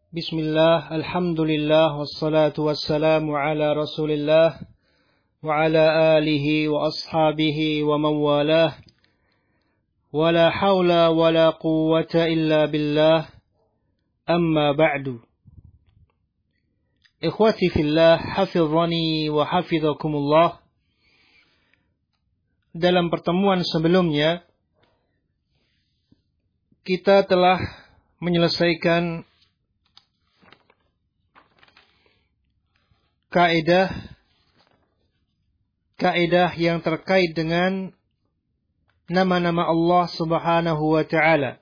Bismillah, alhamdulillah, wassalatu wassalamu ala rasulillah, wa ala alihi wa ashabihi wa mawalah, wa la hawla wa la quwwata illa billah, amma ba'du. Ikhwati fillah, hafidhani wa hafidhakumullah. Dalam pertemuan sebelumnya, kita telah menyelesaikan kaidah yang terkait dengan nama-nama Allah Subhanahu wa taala.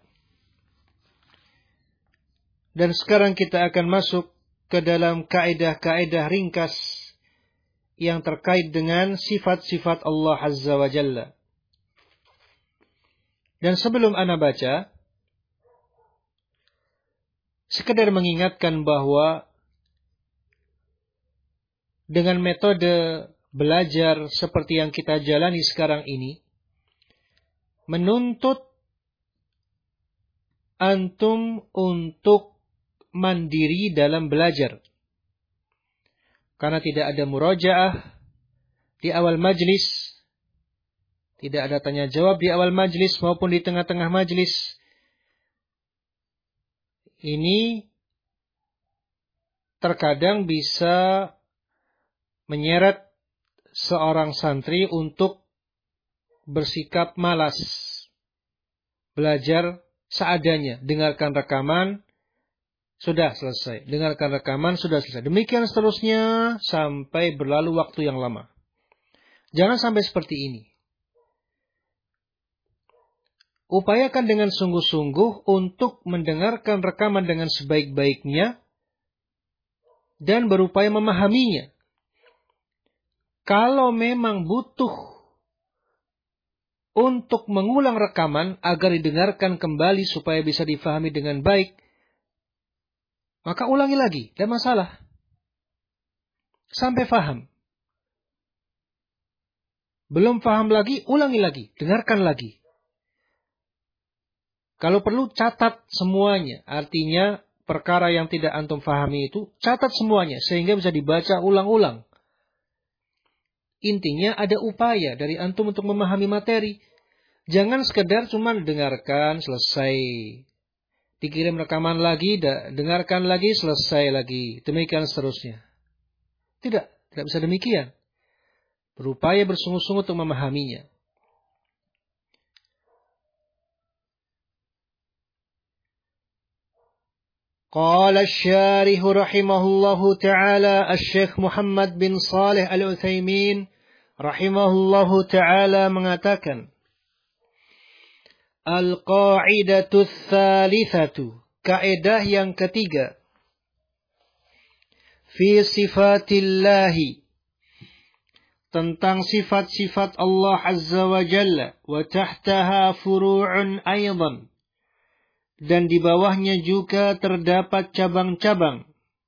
Dan sekarang kita akan masuk ke dalam kaidah-kaidah ringkas yang terkait dengan sifat-sifat Allah Azza wa Jalla. Dan sebelum ana baca, sekedar mengingatkan bahwa dengan metode belajar seperti yang kita jalani sekarang ini, menuntut antum untuk mandiri dalam belajar. Karena tidak ada murojaah di awal majlis, tidak ada tanya jawab di awal majlis maupun di tengah-tengah majlis. Ini terkadang bisa menyeret seorang santri untuk bersikap malas, belajar seadanya, dengarkan rekaman, sudah selesai. Dengarkan rekaman, sudah selesai. Demikian seterusnya sampai berlalu waktu yang lama. Jangan sampai seperti ini. Upayakan dengan sungguh-sungguh untuk mendengarkan rekaman dengan sebaik-baiknya dan berupaya memahaminya. Kalau memang butuh untuk mengulang rekaman agar didengarkan kembali supaya bisa difahami dengan baik, maka ulangi lagi, tidak masalah. Sampai faham. Belum faham lagi, ulangi lagi, dengarkan lagi. Kalau perlu catat semuanya, artinya perkara yang tidak antum fahami itu, catat semuanya sehingga bisa dibaca ulang-ulang. Intinya ada upaya dari antum untuk memahami materi. Jangan sekedar cuma dengarkan, selesai. Dikirim rekaman lagi, dengarkan lagi, selesai lagi. Demikian seterusnya. Tidak bisa demikian. Berupaya bersungguh-sungguh untuk memahaminya. Qala asy-syarih rahimahullahu ta'ala Asy-Syaikh Muhammad bin Shalih Al-Utsaimin rahimahullahu ta'ala mengatakan, Al-qa'idatu tsalitsatu, kaidah yang ketiga, fi sifatillahi, tentang sifat-sifat Allah Azza wa Jalla, wa tahtaha furu'un aidan, dan di bawahnya juga terdapat cabang-cabang.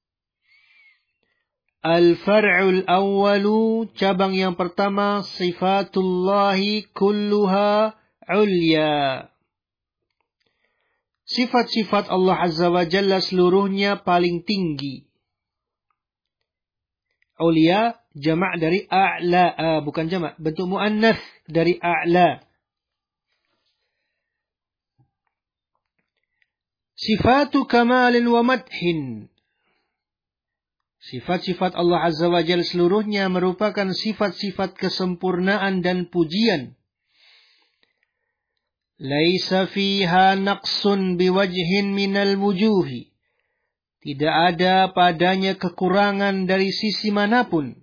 Al-far'ul awwalu, cabang yang pertama, sifatullahi kulluha ulya. Sifat-sifat Allah Azza wa Jalla seluruhnya paling tinggi. Ulya jamak dari a'la, bukan jamak, bentuk muannats dari a'la. Sifatu kamalin wa madhin. Sifat-sifat Allah Azza wa Jalla seluruhnya merupakan sifat-sifat kesempurnaan dan pujian. Laisa fiha naqsun biwajhin minal wujuhi. Tidak ada padanya kekurangan dari sisi manapun.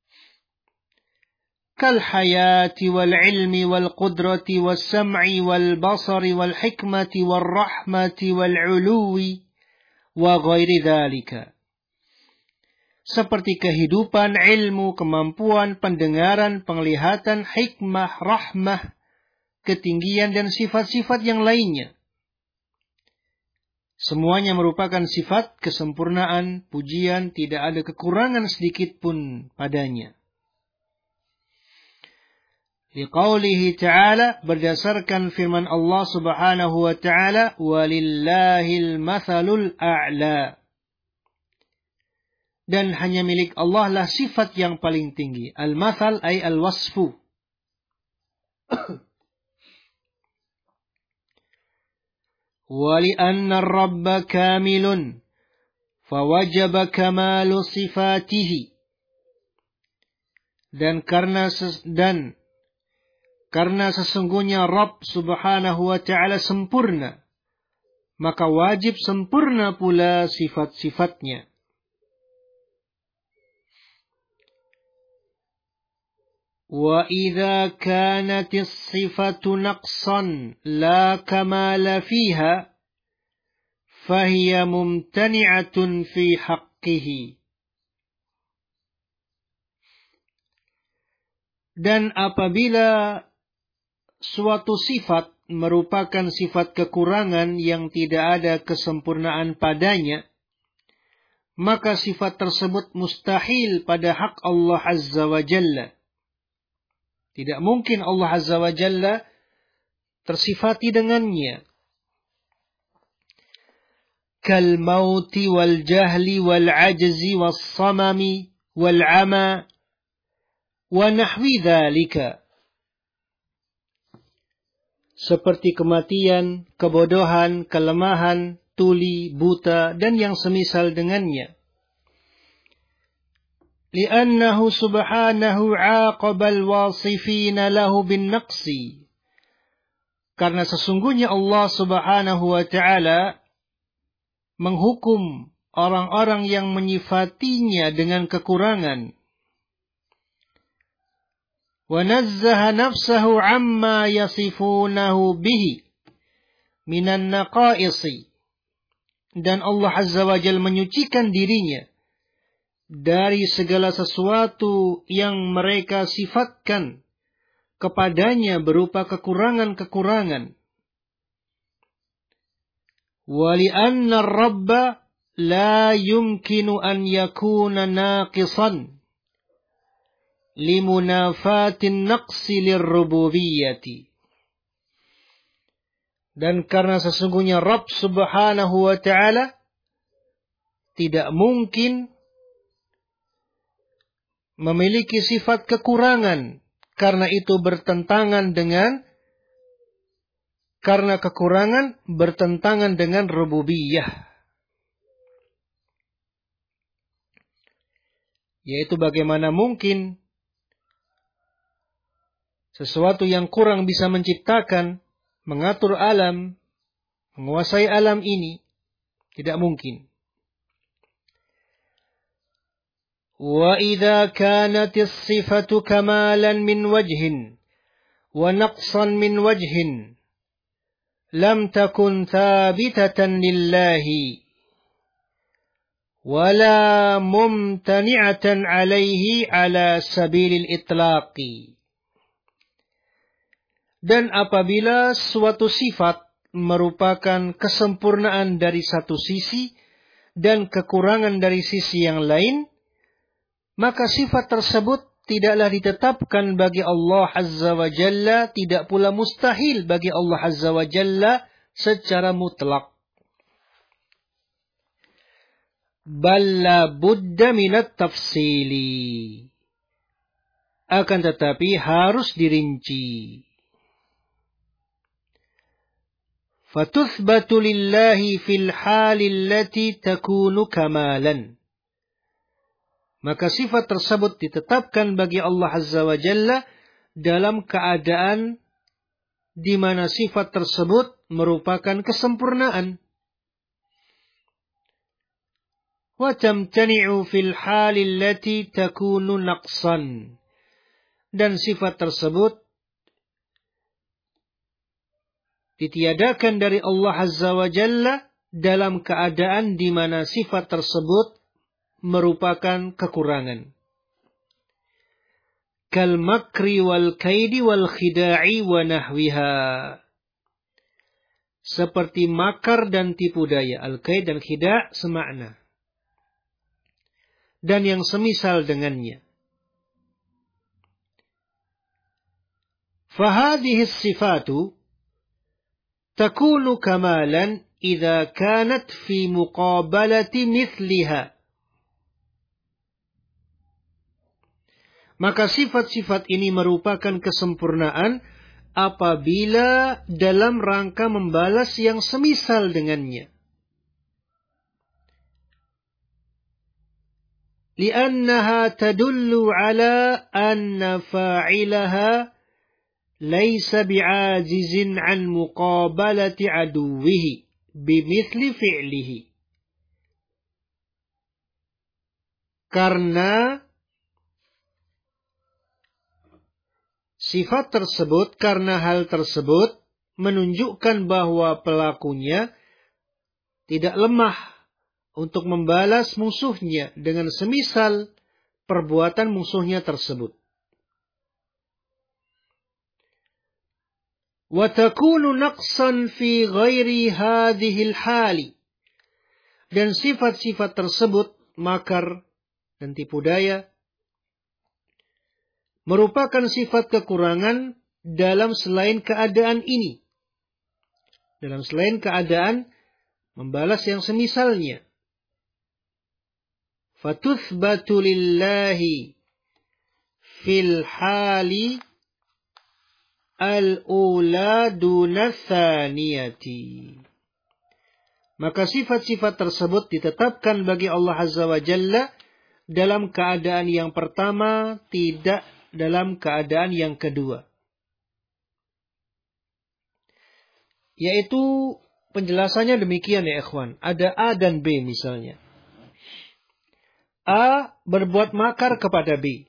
Kal hayati wal ilmi wal qudrati wal sam'i wal basari wal hikmati wal rahmati wal uluwi wa ghairi dhalika. Seperti kehidupan, ilmu, kemampuan, pendengaran, penglihatan, hikmah, rahmah, ketinggian dan sifat-sifat yang lainnya. Semuanya merupakan sifat kesempurnaan, pujian, tidak ada kekurangan sedikit pun padanya. Liqaulihi ta'ala, berdasarkan firman Allah Subhanahu wa ta'ala, walillahil mathalul a'la. dan hanya milik Allah lah sifat yang paling tinggi. Al-mathal ay al-wasfu. Wa li'anna ar-rabba kamilun fawajaba kamalu sifatihi. Dan karena sesungguhnya Rabb subhanahu wa ta'ala sempurna, maka wajib sempurna pula sifat-sifatnya. Wa idza kanatis sifatu naqsan la kamala fiha fahiya mumtani'atun fi haqqihi. Dan apabila suatu sifat merupakan sifat kekurangan yang tidak ada kesempurnaan padanya, maka sifat tersebut mustahil pada hak Allah Azza wa Jalla. Tidak mungkin Allah Azza wa Jalla tersifati dengannya. Kal mauti wal jahli wal ajzi was samami wal ama wa nahwi dzalika. Seperti kematian, kebodohan, kelemahan, tuli, buta, dan yang semisal dengannya. Li'annahu subhanahu 'aqabal wasifina lahu bin naqsi. Karena sesungguhnya Allah subhanahu wa ta'ala menghukum orang-orang yang menyifatinya dengan kekurangan. Wa nazzaha nafsahu 'amma yasifunahu bihi minan naqaisi. Dan Allah Azza wa Jalla menyucikan dirinya dari segala sesuatu yang mereka sifatkan kepadanya berupa kekurangan-kekurangan. Wa li'anna ar-rabba la yumkinu an yakuna naqisan limunafatin naqsi lirrububiyyati. Dan karena sesungguhnya Rabb subhanahu wa ta'ala tidak mungkin memiliki sifat kekurangan, karena kekurangan bertentangan dengan rububiyah. Yaitu bagaimana mungkin sesuatu yang kurang bisa menciptakan, mengatur alam, menguasai alam ini, tidak mungkin. وَإِذَا كَانَتِ الصِّفَةُ كَمَالًا مِنْ وَجْهٍ وَنَقْصًا مِنْ وَجْهٍ لَمْ تَكُنْ ثَابِتَةً لِلَّهِ وَلَا مُمْتَنِعَةً عَلَيْهِ عَلَى سَبِيلِ الْإِطْلَاقِ. Dan apabila suatu sifat merupakan kesempurnaan dari satu sisi dan kekurangan dari sisi yang lain, maka sifat tersebut tidaklah ditetapkan bagi Allah Azza wa Jalla, tidak pula mustahil bagi Allah Azza wa Jalla secara mutlak. Bal la budda minat tafsili. Akan tetapi harus dirinci. Fatuthbatu lillahi fil halil lati takunu kamalan. Maka sifat tersebut ditetapkan bagi Allah Azza wa Jalla dalam keadaan di mana sifat tersebut merupakan kesempurnaan. Wa tamtani'u fil halil lati takunu naqsan. Dan sifat tersebut ditiadakan dari Allah Azza wa Jalla dalam keadaan di mana sifat tersebut merupakan kekurangan. Kal makri wal kaidi wal khida'i wa nahwiha. Seperti makar dan tipu daya. Al-kaid dan khida' semakna. Dan yang semisal dengannya. Fahadhihi sifatu takunu kamalan idza kanat fi muqabalati mithliha. Maka sifat-sifat ini merupakan kesempurnaan apabila dalam rangka membalas yang semisal dengannya. Li'annaha tadullu ala anna fa'ilaha laysa bi'ajizin an muqabalati aduwihi bimithli fi'lihi. Karena sifat tersebut, karena hal tersebut menunjukkan bahwa pelakunya tidak lemah untuk membalas musuhnya dengan semisal perbuatan musuhnya tersebut. Wa takunu naqsan fi ghairi hadhil hali. Dan sifat-sifat tersebut, makar dan tipu daya, merupakan sifat kekurangan dalam selain keadaan ini. Dalam selain keadaan membalas yang semisalnya. Fatuthbatu lillahi fil hali al-ula duna thaniyati. Maka sifat-sifat tersebut ditetapkan bagi Allah Azza wa Jalla dalam keadaan yang pertama, tidak dalam keadaan yang kedua. Yaitu penjelasannya demikian ya ikhwan. Ada A dan B misalnya. A berbuat makar kepada B.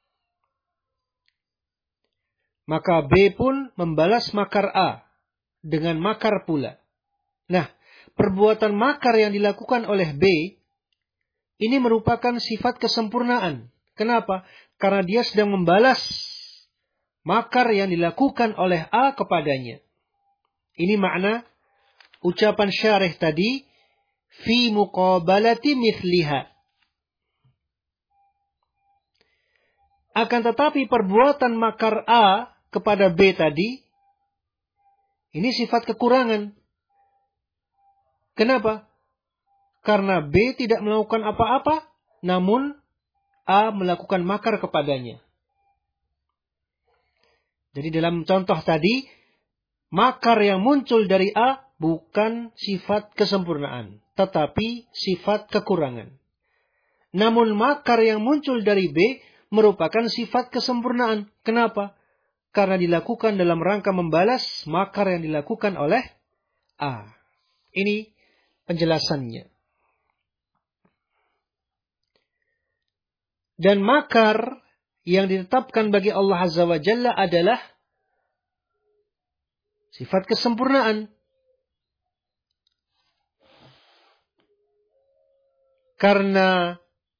Maka B pun membalas makar A dengan makar pula. Nah, perbuatan makar yang dilakukan oleh B ini merupakan sifat kesempurnaan. Kenapa? Karena dia sedang membalas makar yang dilakukan oleh A kepadanya. Ini makna ucapan syarih tadi, fi muqabalati mithliha. Akan tetapi perbuatan makar A kepada B tadi, ini sifat kekurangan. Kenapa? Karena B tidak melakukan apa-apa, namun A melakukan makar kepadanya. Jadi dalam contoh tadi, makar yang muncul dari A bukan sifat kesempurnaan, tetapi sifat kekurangan. Namun makar yang muncul dari B merupakan sifat kesempurnaan. Kenapa? Karena dilakukan dalam rangka membalas makar yang dilakukan oleh A. Ini penjelasannya. Dan makar yang ditetapkan bagi Allah Azza wa Jalla adalah sifat kesempurnaan. Karena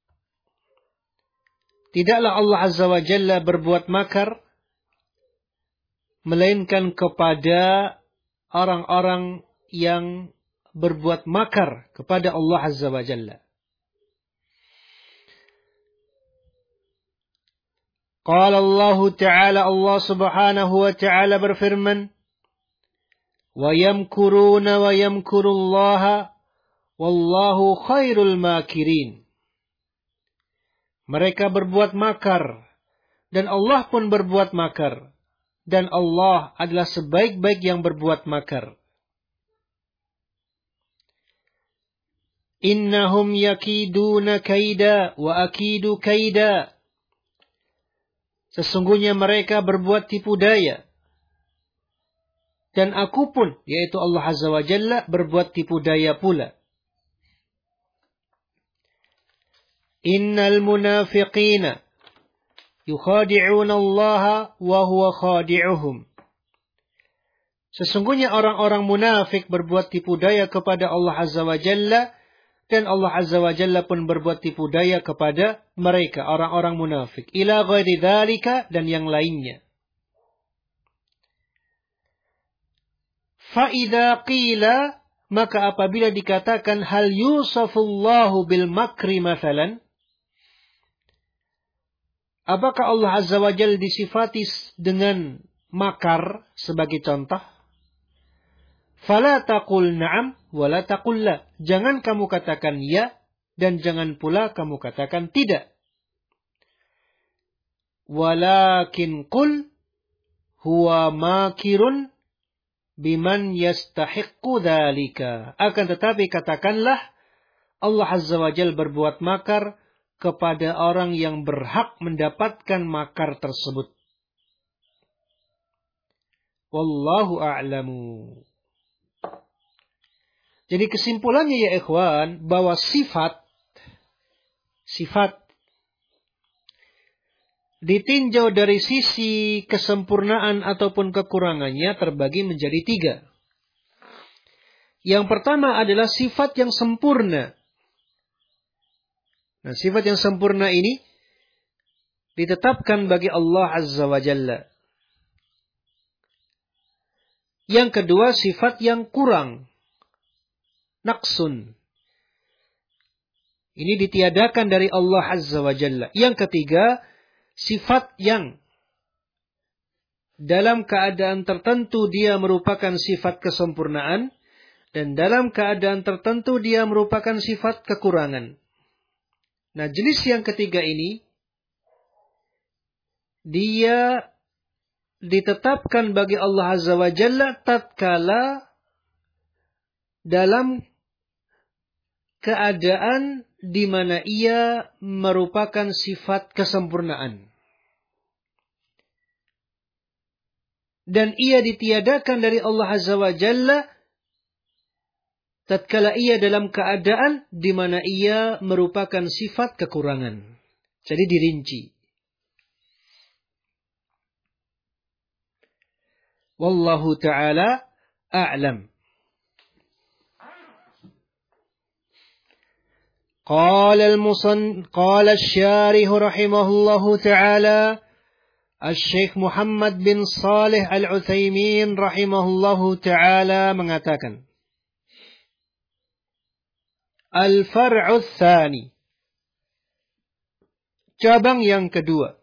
tidaklah Allah Azza wa Jalla berbuat makar melainkan kepada orang-orang yang berbuat makar kepada Allah Azza wa Jalla. Qala Allah Ta'ala, Allah Subhanahu wa Ta'ala berfirman, wa yamkuruna wa yamkurullaha wallahu khairul makirin. Mereka berbuat makar, dan Allah pun berbuat makar. Dan Allah adalah sebaik-baik yang berbuat makar. Innahum yakiduna kaida wa akidu kaida. Sesungguhnya mereka berbuat tipu daya. Dan aku pun, yaitu Allah Azza wa Jalla, berbuat tipu daya pula. Innal munafiqina yukhadi'una Allah wa huwa khadi'uhum. Sesungguhnya orang-orang munafik berbuat tipu daya kepada Allah Azza wa Jalla, dan Allah Azza wa Jalla pun berbuat tipu daya kepada mereka, orang-orang munafik. Ila ghairi dzalika, dan yang lainnya. Fa idza qila, maka apabila dikatakan hal yusafullahu bil makri mathalan, apakah Allah Azza wa Jalla disifati dengan makar sebagai contoh? Fala taqul na'am wa la taqul la. Jangan kamu katakan ya dan jangan pula kamu katakan tidak. Walakin qul huwa makirun biman yastahiqqu dzalika. Akan tetapi katakanlah, Allah Azza wa Jalla berbuat makar kepada orang yang berhak mendapatkan makar tersebut. Wallahu a'lamu. Jadi kesimpulannya ya ikhwan, bahwa sifat ditinjau dari sisi kesempurnaan ataupun kekurangannya terbagi menjadi 3. Yang pertama adalah sifat yang sempurna. Nah, sifat yang sempurna ini ditetapkan bagi Allah Azza wa Jalla. Yang kedua, sifat yang kurang. Naqsun. Ini ditiadakan dari Allah Azza wa Jalla. Yang ketiga, sifat yang dalam keadaan tertentu dia merupakan sifat kesempurnaan, dan dalam keadaan tertentu dia merupakan sifat kekurangan. Nah, jenis yang ketiga ini, dia ditetapkan bagi Allah Azza wa Jalla tatkala dalam keadaan di mana ia merupakan sifat kesempurnaan. Dan ia ditiadakan dari Allah Azza wa Jalla tatkala ia dalam keadaan di mana ia merupakan sifat kekurangan. Jadi dirinci. Wallahu ta'ala a'lam. قال الشارح رحمه الله تعالى الشيخ محمد bin Shalih Al-Utsaimin rahimahullahu ta'ala mengatakan, Al-far'u tsani, cabang yang kedua,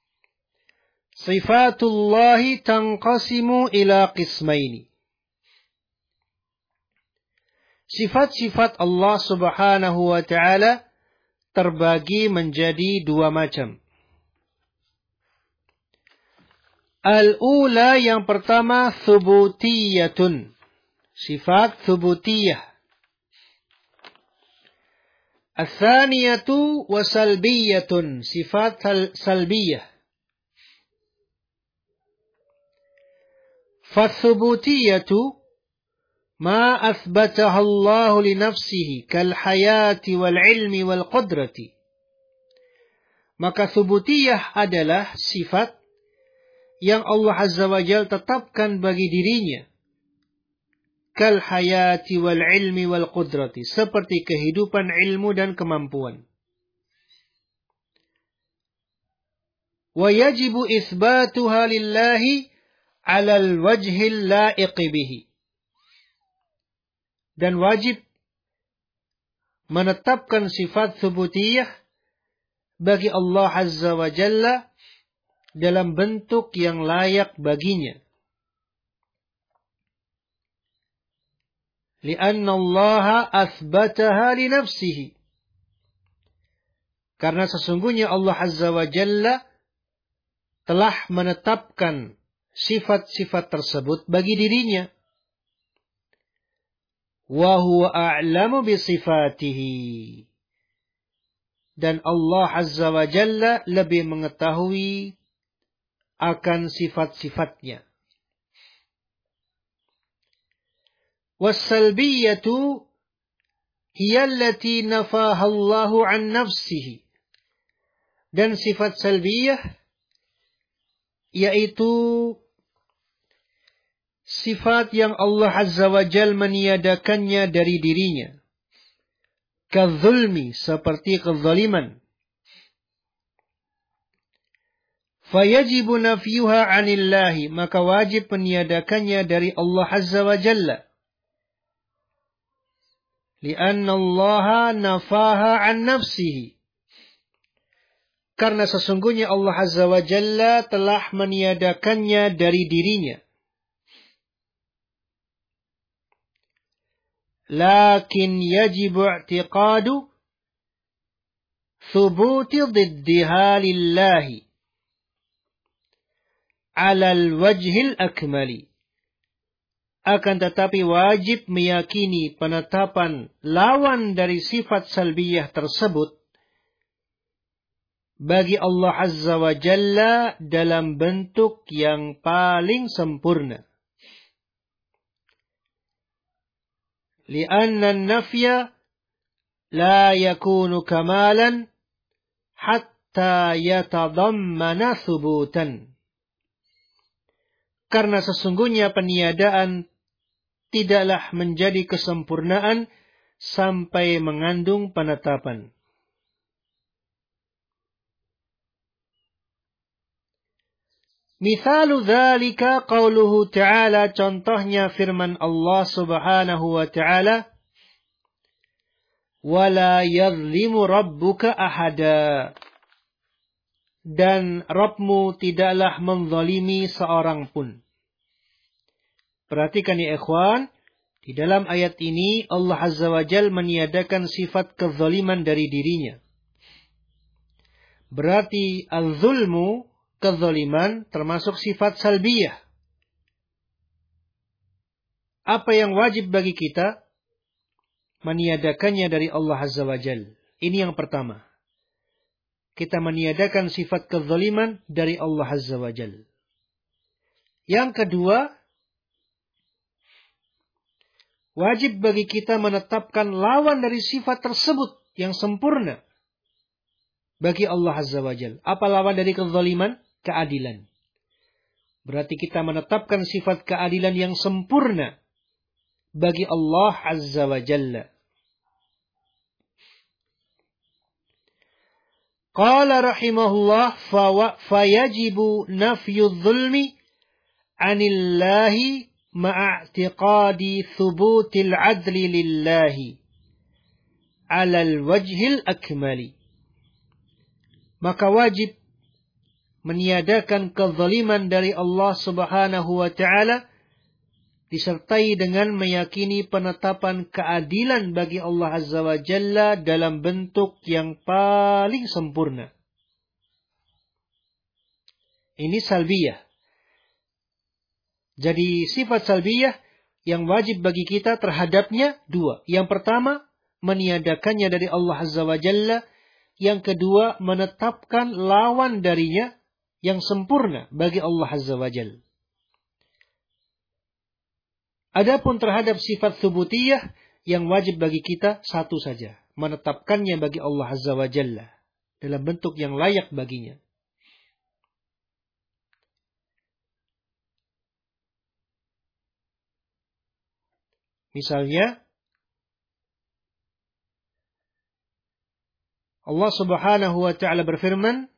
sifatullahi tanqasimu ila qismaini. Sifat-sifat Allah Subhanahu wa ta'ala terbagi menjadi 2 macam. Al-ula, yang pertama, thubutiyatun, sifat thubutiyah. Al-thaniyatu wa salbiyatun, sifat salbiyah. Fathubutiyatu ma athbataha Allah li nafsihi kal hayati wal ilmi wal qudrati. Maka thubutiyah adalah sifat yang Allah Azza wa Jalla tetapkan bagi dirinya. Kal hayati wal ilmi wal qudrati, seperti kehidupan, ilmu dan kemampuan. Wa yajibu itsbatuha lillahi 'ala al-wajhil la'iq bihi. Dan wajib menetapkan sifat thubutiyah bagi Allah Azza wa Jalla dalam bentuk yang layak baginya. Lianna Allah athbataha li nafsihi. Karena sesungguhnya Allah Azza wa Jalla telah menetapkan sifat-sifat tersebut bagi dirinya. Wa huwa a'lamu bi sifatihi. Dan Allah Azza wa Jalla lebih mengetahui akan sifat-sifatnya. Was-salbiyatu hiya allati nafaha Allahu 'an nafsihi. Dan sifat salbiyah yaitu sifat yang Allah Azza wa Jalla meniadakannya dari dirinya. Kadzulmi, seperti kezaliman. Fayajibu nafyuha 'anillahi, maka wajib meniadakannya dari Allah Azza wa Jalla. Lianna Allah nafaha 'an nafsihi. Karena sesungguhnya Allah Azza wa Jalla telah meniadakannya dari dirinya. Lakin yajibu i'tiqadu thubuti dhiddiha lillahi. 'alal wajhil akmali. Akan tetapi wajib meyakini penetapan lawan dari sifat salbiyah tersebut bagi Allah Azza wa Jalla dalam bentuk yang paling sempurna. Lianna an-nafya la yakunu kamalan hatta yatadammana thubutan. Karena sesungguhnya peniadaan tidaklah menjadi kesempurnaan sampai mengandung penetapan. Mithalu dzalika qauluhu ta'ala, contohnya firman Allah Subhanahu wa ta'ala, wala yadhlimu rabbuka ahada. Dan Rabbmu tidaklah menzalimi seorang pun. Perhatikan ya ikhwan, di dalam ayat ini Allah Azza wa Jalla meniadakan sifat kezaliman dari dirinya. Berarti al-zulmu, kezaliman, termasuk sifat salbiyah. Apa yang wajib bagi kita? Meniadakannya dari Allah Azza wa Jalla. Ini yang pertama. Kita meniadakan sifat kezaliman dari Allah Azza wa Jalla. Yang kedua, wajib bagi kita menetapkan lawan dari sifat tersebut yang sempurna bagi Allah Azza wa Jalla. Apa lawan dari kezaliman? Keadilan. Berarti kita menetapkan sifat keadilan yang sempurna bagi Allah Azza wa Jalla. Qala rahimahullah fayajibu nafyu dhulmi anillahi ma'a'tiqadi thubutil adli lillahi alal wajhil akmali. Maka wajib meniadakan kezaliman dari Allah Subhanahu wa ta'ala disertai dengan meyakini penetapan keadilan bagi Allah Azza wa Jalla dalam bentuk yang paling sempurna. Ini salbiyah. Jadi sifat salbiyah yang wajib bagi kita terhadapnya dua. Yang pertama, meniadakannya dari Allah Azza wa Jalla. Yang kedua, menetapkan lawan darinya yang sempurna bagi Allah Azza wa Jalla. Adapun terhadap sifat thubutiyah yang wajib bagi kita satu saja. Menetapkannya bagi Allah Azza wa Jalla dalam bentuk yang layak baginya. Misalnya, Allah Subhanahu wa ta'ala berfirman,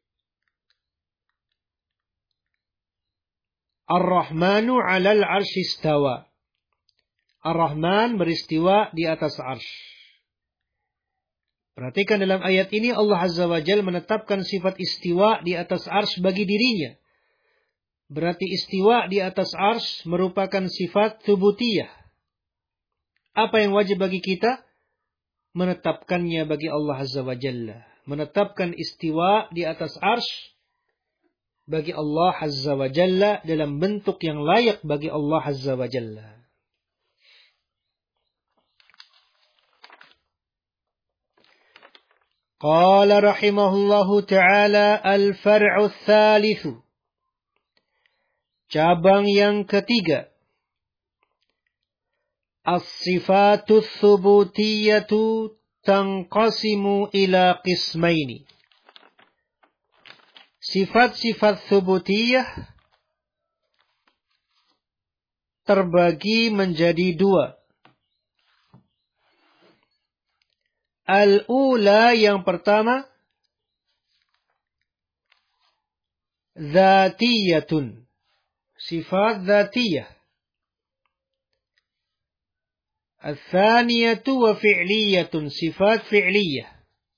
Ar-Rahmanu 'alal 'arsy istawa. Ar-Rahman beristiwa di atas arsy. Perhatikan dalam ayat ini Allah Azza wa Jalla menetapkan sifat istiwa di atas arsy bagi dirinya. Berarti istiwa di atas arsy merupakan sifat thubutiyah. Apa yang wajib bagi kita? Menetapkannya bagi Allah Azza wa Jalla. Menetapkan istiwa di atas arsy bagi Allah Azza wa Jalla dalam bentuk yang layak bagi Allah Azza wa Jalla. Qala rahimahullahu ta'ala al-far'u tsalitsu. Cabang yang ketiga. As-sifatu tsubutiyatu tanqasimu ila qismaini. Sifat-sifat thubutiyah terbagi menjadi dua. Al-ula yang pertama, dzatiyatun. Sifat dzatiyah. Al-thaniyatu wa fi'liyatun. Sifat fi'liyah.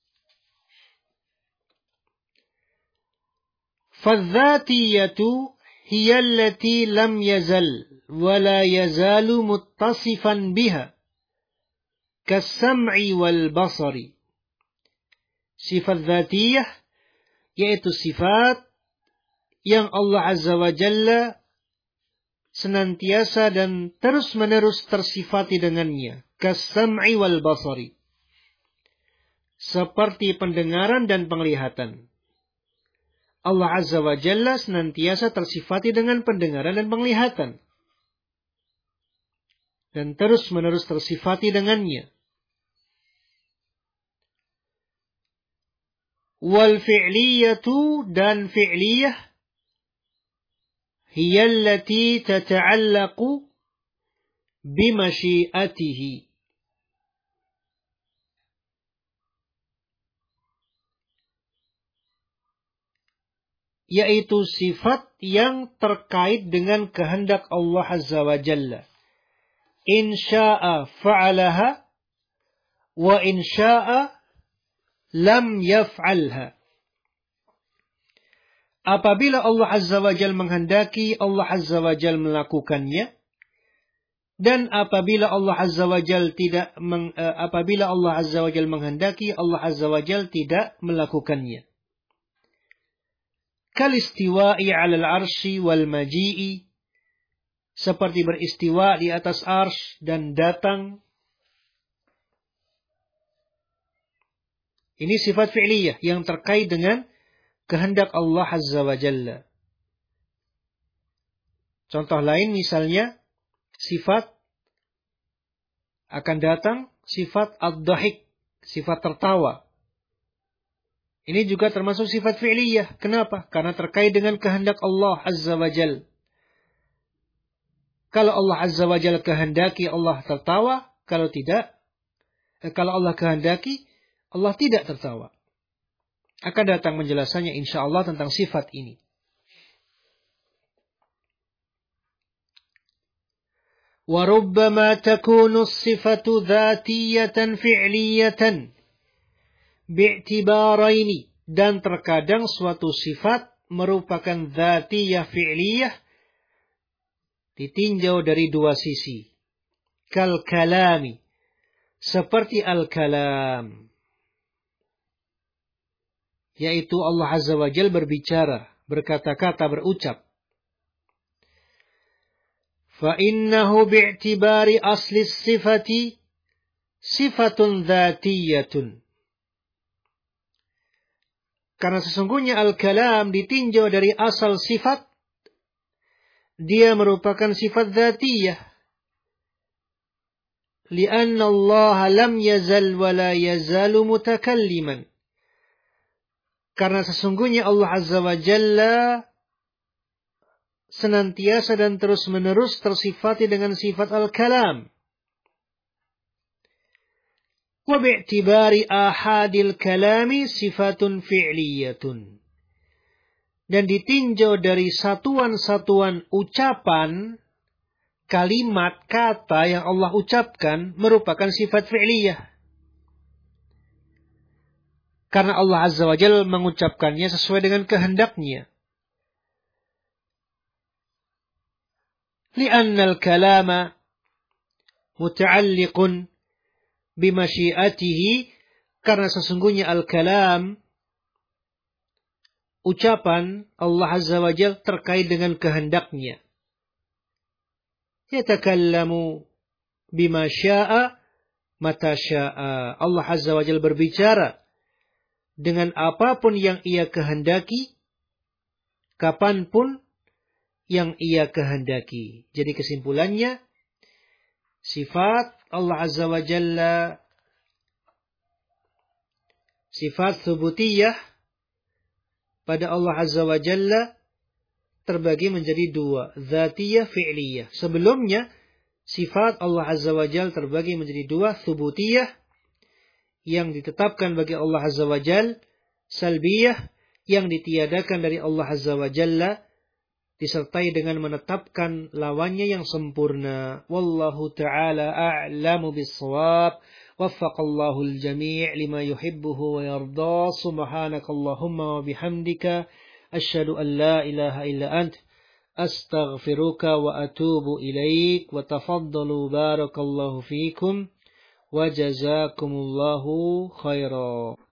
فالذاتية هي التي لم يزل ولا يزال متصفا بها كالسمع والبصر. Sifat dzatiyah yaitu sifat yang Allah Azza wa Jalla senantiasa dan terus-menerus tersifati dengannya. Kas-sam'i wal basari. Seperti pendengaran dan penglihatan. Allah Azza wa Jalla senantiasa tersifati dengan pendengaran dan penglihatan. Dan terus-menerus tersifati dengannya. Wal fi'liyatu dan fi'liyah hiya allati tata'allaqu bimasyiatihi. Yaitu sifat yang terkait dengan kehendak Allah Azza wa Jalla. In sya'a fa'alaha wa in sya'a lam yaf'alha. Apabila Allah Azza wa Jalla menghendaki, Allah Azza wa Jalla melakukannya. Dan apabila Allah Azza wa Jalla apabila Allah Azza wa Jalla menghendaki, Allah Azza wa Jalla tidak melakukannya. Kal istiwa'i 'alal 'arsy wal maji'i, seperti beristiwa di atas arsy dan datang. Ini sifat fi'liyah yang terkait dengan kehendak Allah Azza wa Jalla. Contoh lain misalnya sifat akan datang, sifat ad-dhahik, sifat tertawa. Ini juga termasuk sifat fi'liyah. Kenapa? Karena terkait dengan kehendak Allah Azza wa Jalla. Kalau Allah Azza wa Jalla kehendaki, Allah tertawa. Kalau Allah kehendaki, Allah tidak tertawa. Akan datang penjelasannya insyaallah tentang sifat ini. Wa rubbama takunu as-sifatu dzatiyatan fi'liyatan bi'tibaraini, dan terkadang suatu sifat merupakan dzatiyah fi'liyah ditinjau dari dua sisi. Kal kalami, seperti al-kalam, yaitu Allah Azza wa Jalla berbicara, berkata-kata, berucap. Fa innahu bi'tibari asli sifati sifatun dzatiyatun. Karena sesungguhnya al-kalam ditinjau dari asal sifat, dia merupakan sifat dzatiyah. Lianna Allah lam yazal wa la yazalu mutakalliman. Karena sesungguhnya Allah Azza wa Jalla senantiasa dan terus-menerus tersifati dengan sifat al-kalam. Wa bi'tibari ahadil kalami sifatun fi'liyatun. Dan ditinjau dari satuan-satuan ucapan, kalimat, kata yang Allah ucapkan merupakan sifat fi'liyah. Karena Allah Azza wa Jalla mengucapkannya sesuai dengan kehendaknya. Li'anna al-kalama muta'alliqun bimasyiatihi, karena sesungguhnya al-kalam, ucapan Allah Azza wa Jalla terkait dengan kehendaknya. Yatakallamu bima sya'a mata sya'a. Allah Azza wa Jalla berbicara dengan apapun yang ia kehendaki, kapanpun yang ia kehendaki. Jadi kesimpulannya, sifat Allah Azza wa Jalla, sifat thubutiyah pada Allah Azza wa Jalla terbagi menjadi dua, dzatiyah, fi'liyah. Sebelumnya, sifat Allah Azza wa Jalla terbagi menjadi dua, thubutiyah, yang ditetapkan bagi Allah Azza wa Jalla, salbiyah, yang ditiadakan dari Allah Azza wa Jalla, disertai dengan menetapkan lawannya yang sempurna. Wallahu ta'ala a'lamu bis-shawab. Waffaqallahu al-jami' lima yuhibbuhu wa yarda. Subhanakallahumma wa bihamdika asyhadu an la ilaha illa ant astaghfiruka wa atubu ilaik. Wa tafaddalu barakallahu fikum wa jazakumullahu khairan.